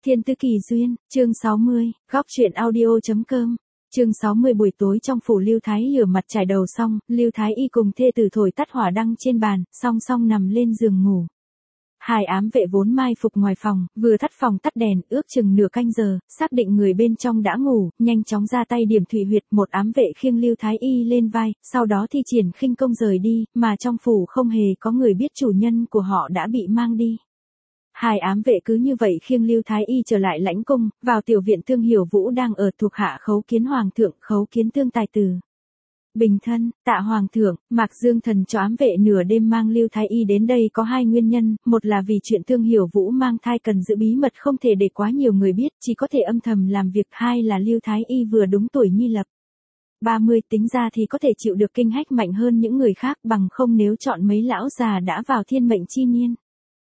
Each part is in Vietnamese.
Thiên Tứ Kỳ Duyên, chương 60, góc truyện audio.com. Chương 60 buổi tối trong phủ Lưu Thái Y rửa mặt trải đầu xong, Lưu Thái Y cùng thê tử thổi tắt hỏa đăng trên bàn, song song nằm lên giường ngủ. Hai ám vệ vốn mai phục ngoài phòng, vừa thắt phòng tắt đèn, ước chừng nửa canh giờ, xác định người bên trong đã ngủ, nhanh chóng ra tay điểm thủy huyệt, một ám vệ khiêng Lưu Thái Y lên vai, sau đó thi triển khinh công rời đi, mà trong phủ không hề có người biết chủ nhân của họ đã bị mang đi. Hai ám vệ cứ như vậy khiêng Lưu Thái Y trở lại lãnh cung, vào tiểu viện Tương Hiểu Vũ đang ở thuộc hạ khấu kiến hoàng thượng, khấu kiến Tương tài tử. Bình thân, tạ hoàng thượng, Mạc Dương Thần cho ám vệ nửa đêm mang Lưu Thái Y đến đây có hai nguyên nhân, một là vì chuyện Tương Hiểu Vũ mang thai cần giữ bí mật không thể để quá nhiều người biết, chỉ có thể âm thầm làm việc, hai là Lưu Thái Y vừa đúng tuổi nhi lập 30 tính ra thì có thể chịu được kinh hách mạnh hơn những người khác, bằng không nếu chọn mấy lão già đã vào thiên mệnh chi niên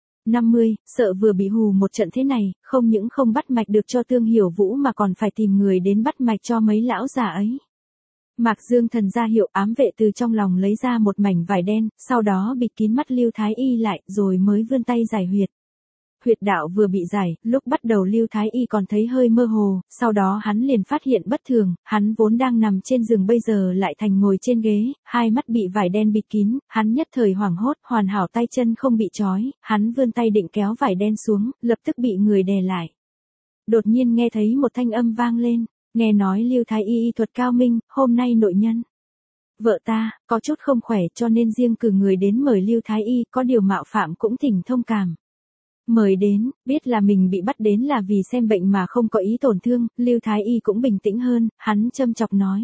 50, sợ vừa bị hù một trận thế này, không những không bắt mạch được cho Tương Hiểu Vũ mà còn phải tìm người đến bắt mạch cho mấy lão già ấy. Mạc Dương Thần ra hiệu, ám vệ từ trong lòng lấy ra một mảnh vải đen, sau đó bịt kín mắt Lưu Thái Y lại, rồi mới vươn tay giải huyệt. Huyệt đạo vừa bị giải, lúc bắt đầu Lưu Thái Y còn thấy hơi mơ hồ, sau đó hắn liền phát hiện bất thường, hắn vốn đang nằm trên giường bây giờ lại thành ngồi trên ghế, hai mắt bị vải đen bịt kín, hắn nhất thời hoảng hốt, hoàn hảo tay chân không bị trói, hắn vươn tay định kéo vải đen xuống, lập tức bị người đè lại. Đột nhiên nghe thấy một thanh âm vang lên, nghe nói Lưu Thái Y y thuật cao minh, hôm nay nội nhân vợ ta có chút không khỏe cho nên riêng cử người đến mời Lưu Thái Y, có điều mạo phạm cũng thỉnh thông cảm. Mời đến, biết là mình bị bắt đến là vì xem bệnh mà không có ý tổn thương, Lưu Thái Y cũng bình tĩnh hơn, hắn châm chọc nói.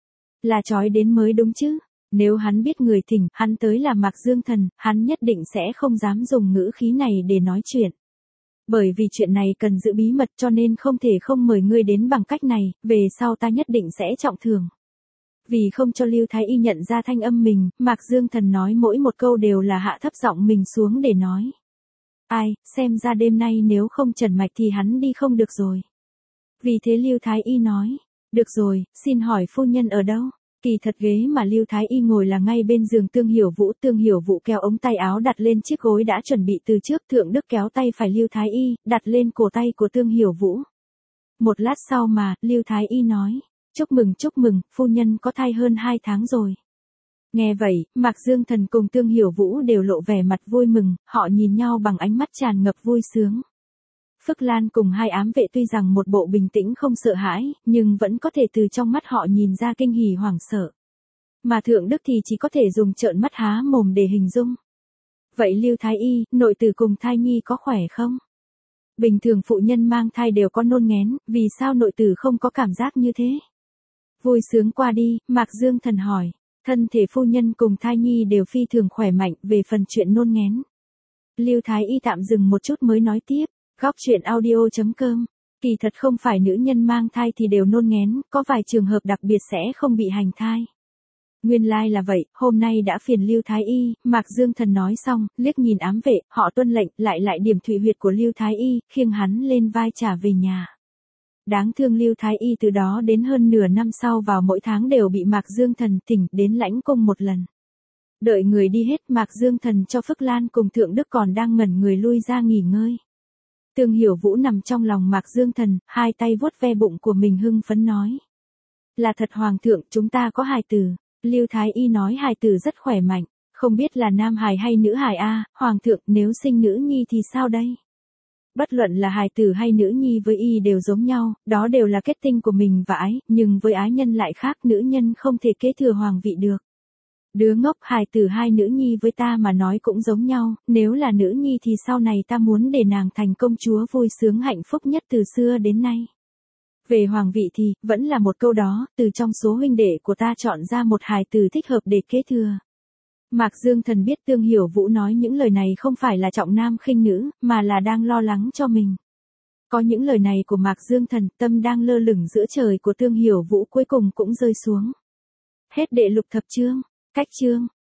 Là trói đến mới đúng chứ, nếu hắn biết người thỉnh, hắn tới là Mạc Dương Thần, hắn nhất định sẽ không dám dùng ngữ khí này để nói chuyện. Bởi vì chuyện này cần giữ bí mật cho nên không thể không mời ngươi đến bằng cách này, về sau ta nhất định sẽ trọng thưởng. Vì không cho Lưu Thái Y nhận ra thanh âm mình, Mạc Dương Thần nói mỗi một câu đều là hạ thấp giọng mình xuống để nói. Ai, xem ra đêm nay nếu không trần mạch thì hắn đi không được rồi. Vì thế Lưu Thái Y nói, được rồi, xin hỏi phu nhân ở đâu? Kỳ thật ghế mà Lưu Thái Y ngồi là ngay bên giường Tương Hiểu Vũ kéo ống tay áo đặt lên chiếc gối đã chuẩn bị từ trước, Thượng Đức kéo tay phải Lưu Thái Y, đặt lên cổ tay của Tương Hiểu Vũ. Một lát sau mà, Lưu Thái Y nói, chúc mừng, phu nhân có thai hơn 2 tháng rồi. Nghe vậy, Mạc Dương Thần cùng Tương Hiểu Vũ đều lộ vẻ mặt vui mừng, họ nhìn nhau bằng ánh mắt tràn ngập vui sướng. Phức Lan cùng hai ám vệ tuy rằng một bộ bình tĩnh không sợ hãi, nhưng vẫn có thể từ trong mắt họ nhìn ra kinh hỉ hoảng sợ. Mà Thượng Đức thì chỉ có thể dùng trợn mắt há mồm để hình dung. Vậy Lưu Thái Y, nội tử cùng thai nhi có khỏe không? Bình thường phụ nhân mang thai đều có nôn nghén, vì sao nội tử không có cảm giác như thế? Vui sướng qua đi, Mạc Dương Thần hỏi. Thân thể phu nhân cùng thai nhi đều phi thường khỏe mạnh, về phần chuyện nôn nghén. Lưu Thái Y tạm dừng một chút mới nói tiếp, góc truyện audio.com. Kỳ thật không phải nữ nhân mang thai thì đều nôn nghén, có vài trường hợp đặc biệt sẽ không bị hành thai. Nguyên lai là vậy, hôm nay đã phiền Lưu Thái Y, Mạc Dương Thần nói xong, liếc nhìn ám vệ, họ tuân lệnh, lại điểm thủy huyệt của Lưu Thái Y, khiêng hắn lên vai trả về nhà. Đáng thương Lưu Thái Y từ đó đến hơn nửa năm sau vào mỗi tháng đều bị Mạc Dương Thần thỉnh đến lãnh cung một lần. Đợi người đi hết, Mạc Dương Thần cho Phức Lan cùng Thượng Đức còn đang ngẩn người lui ra nghỉ ngơi. Tương Hiểu Vũ nằm trong lòng Mạc Dương Thần, hai tay vuốt ve bụng của mình hưng phấn nói. Là thật hoàng thượng, chúng ta có hài tử. Lưu Thái Y nói hài tử rất khỏe mạnh, không biết là nam hài hay nữ hài a, hoàng thượng, nếu sinh nữ nhi thì sao đây? Bất luận là hài tử hay nữ nhi với y đều giống nhau, đó đều là kết tinh của mình và ái, nhưng với ái nhân lại khác, nữ nhân không thể kế thừa hoàng vị được. Đứa ngốc, hài tử hai nữ nhi với ta mà nói cũng giống nhau, nếu là nữ nhi thì sau này ta muốn để nàng thành công chúa vui sướng hạnh phúc nhất từ xưa đến nay. Về hoàng vị thì, vẫn là một câu đó, từ trong số huynh đệ của ta chọn ra một hài tử thích hợp để kế thừa. Mạc Dương Thần biết Tương Hiểu Vũ nói những lời này không phải là trọng nam khinh nữ, mà là đang lo lắng cho mình. Có những lời này của Mạc Dương Thần, tâm đang lơ lửng giữa trời của Tương Hiểu Vũ cuối cùng cũng rơi xuống. Hết đệ lục thập chương, cách chương.